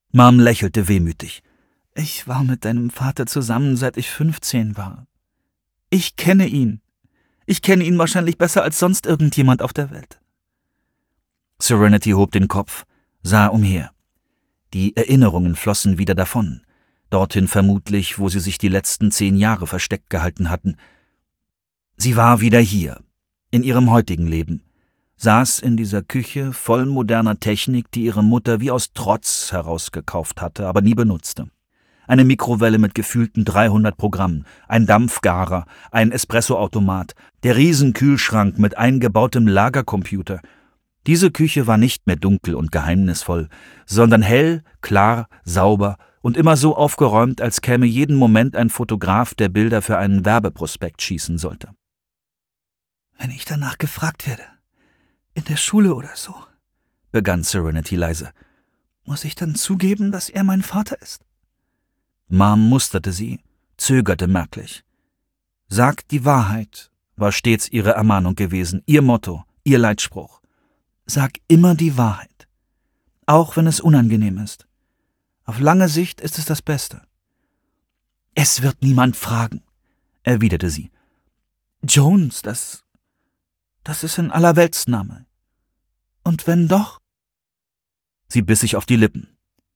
Mom lächelte wehmütig. »Ich war mit deinem Vater zusammen, seit ich 15 war. Ich kenne ihn. Ich kenne ihn wahrscheinlich besser als sonst irgendjemand auf der Welt.« Serenity hob den Kopf, sah umher. Die Erinnerungen flossen wieder davon, dorthin vermutlich, wo sie sich die letzten 10 Jahre versteckt gehalten hatten. Sie war wieder hier, in ihrem heutigen Leben, saß in dieser Küche voll moderner Technik, die ihre Mutter wie aus Trotz herausgekauft hatte, aber nie benutzte. Eine Mikrowelle mit gefühlten 300 Programmen, ein Dampfgarer, ein Espressoautomat, der Riesenkühlschrank mit eingebautem Lagercomputer. Diese Küche war nicht mehr dunkel und geheimnisvoll, sondern hell, klar, sauber und immer so aufgeräumt, als käme jeden Moment ein Fotograf, der Bilder für einen Werbeprospekt schießen sollte. »Wenn ich danach gefragt werde, in der Schule oder so«, begann Serenity leise, »muss ich dann zugeben, dass er mein Vater ist?« Mom musterte sie, zögerte merklich. »Sag die Wahrheit«, war stets ihre Ermahnung gewesen, ihr Motto, ihr Leitspruch. »Sag immer die Wahrheit, auch wenn es unangenehm ist. Auf lange Sicht ist es das Beste.« »Es wird niemand fragen«, erwiderte sie. »Jones, das ist ein Allerweltsname. Und wenn doch?« Sie biss sich auf die Lippen.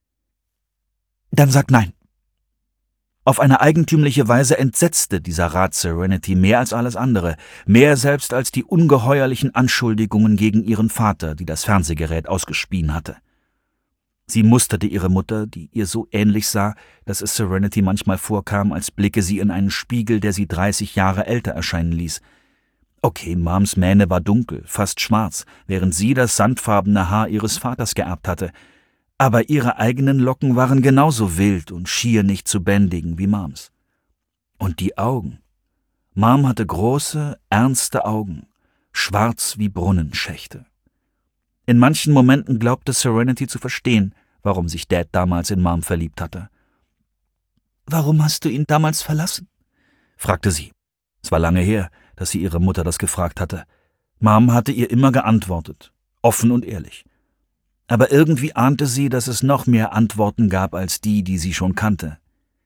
»Dann sag nein.« Auf eine eigentümliche Weise entsetzte dieser Rat Serenity mehr als alles andere, mehr selbst als die ungeheuerlichen Anschuldigungen gegen ihren Vater, die das Fernsehgerät ausgespien hatte. Sie musterte ihre Mutter, die ihr so ähnlich sah, dass es Serenity manchmal vorkam, als blicke sie in einen Spiegel, der sie 30 Jahre älter erscheinen ließ. Okay, Moms Mähne war dunkel, fast schwarz, während sie das sandfarbene Haar ihres Vaters geerbt hatte. Aber ihre eigenen Locken waren genauso wild und schier nicht zu bändigen wie Moms. Und die Augen. Mom hatte große, ernste Augen, schwarz wie Brunnenschächte. In manchen Momenten glaubte Serenity zu verstehen, warum sich Dad damals in Mom verliebt hatte. »Warum hast du ihn damals verlassen?« fragte sie. Es war lange her, dass sie ihre Mutter das gefragt hatte. Mom hatte ihr immer geantwortet, offen und ehrlich. Aber irgendwie ahnte sie, dass es noch mehr Antworten gab als die sie schon kannte.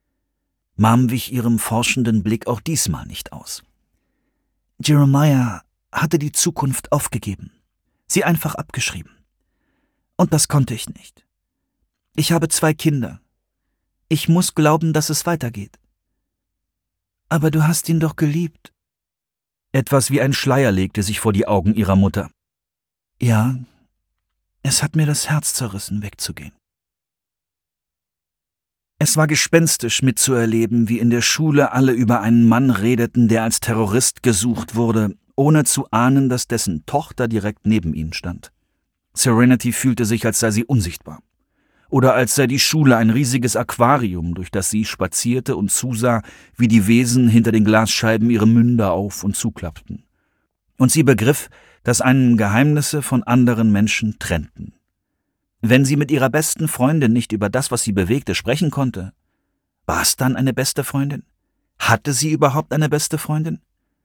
Mom wich ihrem forschenden Blick auch diesmal nicht aus. »Jeremiah hatte die Zukunft aufgegeben, sie einfach abgeschrieben. Und das konnte ich nicht. Ich habe 2 Kinder. Ich muss glauben, dass es weitergeht.« »Aber du hast ihn doch geliebt.« Etwas wie ein Schleier legte sich vor die Augen ihrer Mutter. »Ja, es hat mir das Herz zerrissen, wegzugehen.« Es war gespenstisch mitzuerleben, wie in der Schule alle über einen Mann redeten, der als Terrorist gesucht wurde, ohne zu ahnen, dass dessen Tochter direkt neben ihnen stand. Serenity fühlte sich, als sei sie unsichtbar. Oder als sei die Schule ein riesiges Aquarium, durch das sie spazierte und zusah, wie die Wesen hinter den Glasscheiben ihre Münder auf- und zuklappten. Und sie begriff, dass einen Geheimnisse von anderen Menschen trennten. Wenn sie mit ihrer besten Freundin nicht über das, was sie bewegte, sprechen konnte, war es dann eine beste Freundin? Hatte sie überhaupt eine beste Freundin?